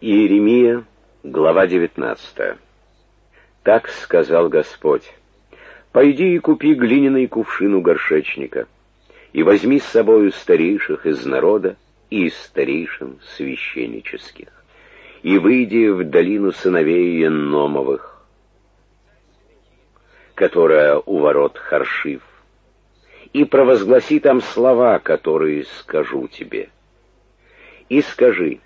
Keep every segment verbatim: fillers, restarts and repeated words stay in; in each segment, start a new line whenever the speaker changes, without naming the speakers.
Иеремия, глава девятнадцатая. Так сказал Господь: «Пойди и купи глиняный кувшин у горшечника, и возьми с собою старейших из народа и из старейшин священнических, и выйди в долину сыновей Енномовых, которая у ворот Харшиф, и провозгласи там слова, которые скажу тебе. И скажи: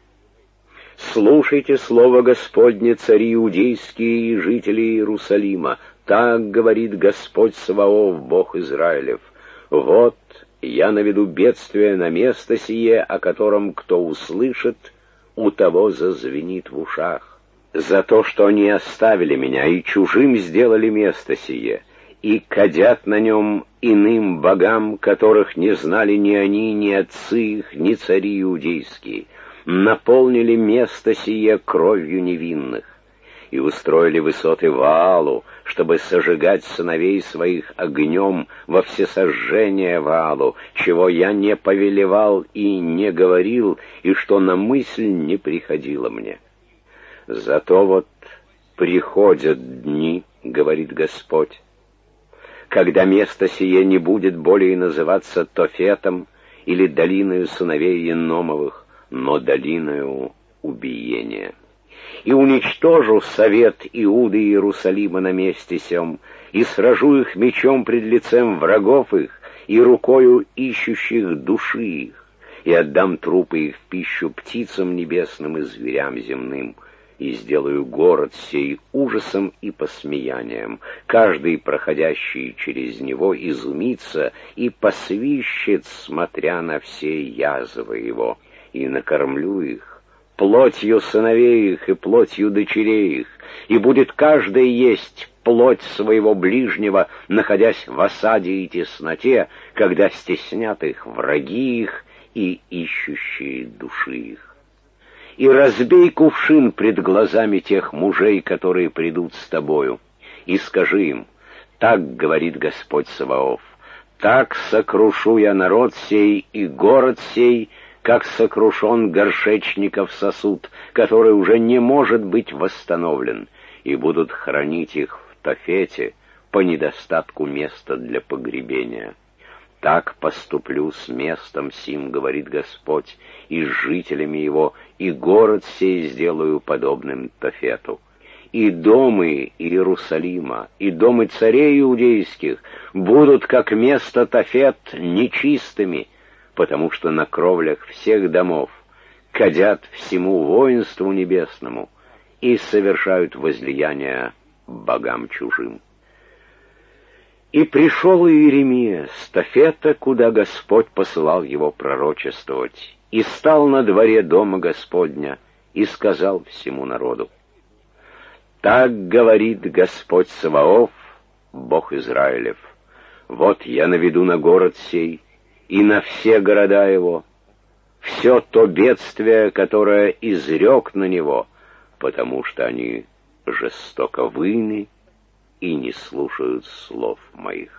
слушайте слово Господне, цари иудейские и жители Иерусалима. Так говорит Господь Саваоф, Бог Израилев: вот я наведу бедствие на место сие, о котором кто услышит, у того зазвенит в ушах, за то, что они оставили меня и чужим сделали место сие, и кадят на нем иным богам, которых не знали ни они, ни отцы их, ни цари иудейские, наполнили место сие кровью невинных, и устроили высоты Ваалу, чтобы сожигать сыновей своих огнем во всесожжение Ваалу, чего я не повелевал и не говорил, и что на мысль не приходило мне. Зато вот приходят дни, говорит Господь, когда место сие не будет более называться Тофетом или долиною сыновей Енномовых, но долиною убиения. И уничтожу совет Иуды и Иерусалима на месте сем, и сражу их мечом пред лицем врагов их и рукою ищущих души их, и отдам трупы их в пищу птицам небесным и зверям земным, и сделаю город сей ужасом и посмеянием. Каждый, проходящий через него, изумится и посвищет, смотря на все язвы его, и накормлю их плотью сыновей их и плотью дочерей их, и будет каждый есть плоть своего ближнего, находясь в осаде и тесноте, когда стеснят их враги их и ищущие души их. И разбей кувшин пред глазами тех мужей, которые придут с тобою, и скажи им: так говорит Господь Саваоф, так сокрушу я народ сей и город сей, как сокрушен горшечников сосуд, который уже не может быть восстановлен, и будут хранить их в Тофете по недостатку места для погребения. Так поступлю с местом сим, говорит Господь, и с жителями его, и город сей сделаю подобным Тофету. И домы Иерусалима, и домы царей иудейских будут, как место Тофет, нечистыми, потому что на кровлях всех домов кадят всему воинству небесному и совершают возлияния богам чужим. И пришел Иеремия с Тофета, куда Господь посылал его пророчествовать, и стал на дворе дома Господня, и сказал всему народу: так говорит Господь Саваоф, Бог Израилев: вот я наведу на город сей и на все города его все то бедствие, которое изрек на него, потому что они жестоковыйны и не слушают слов моих.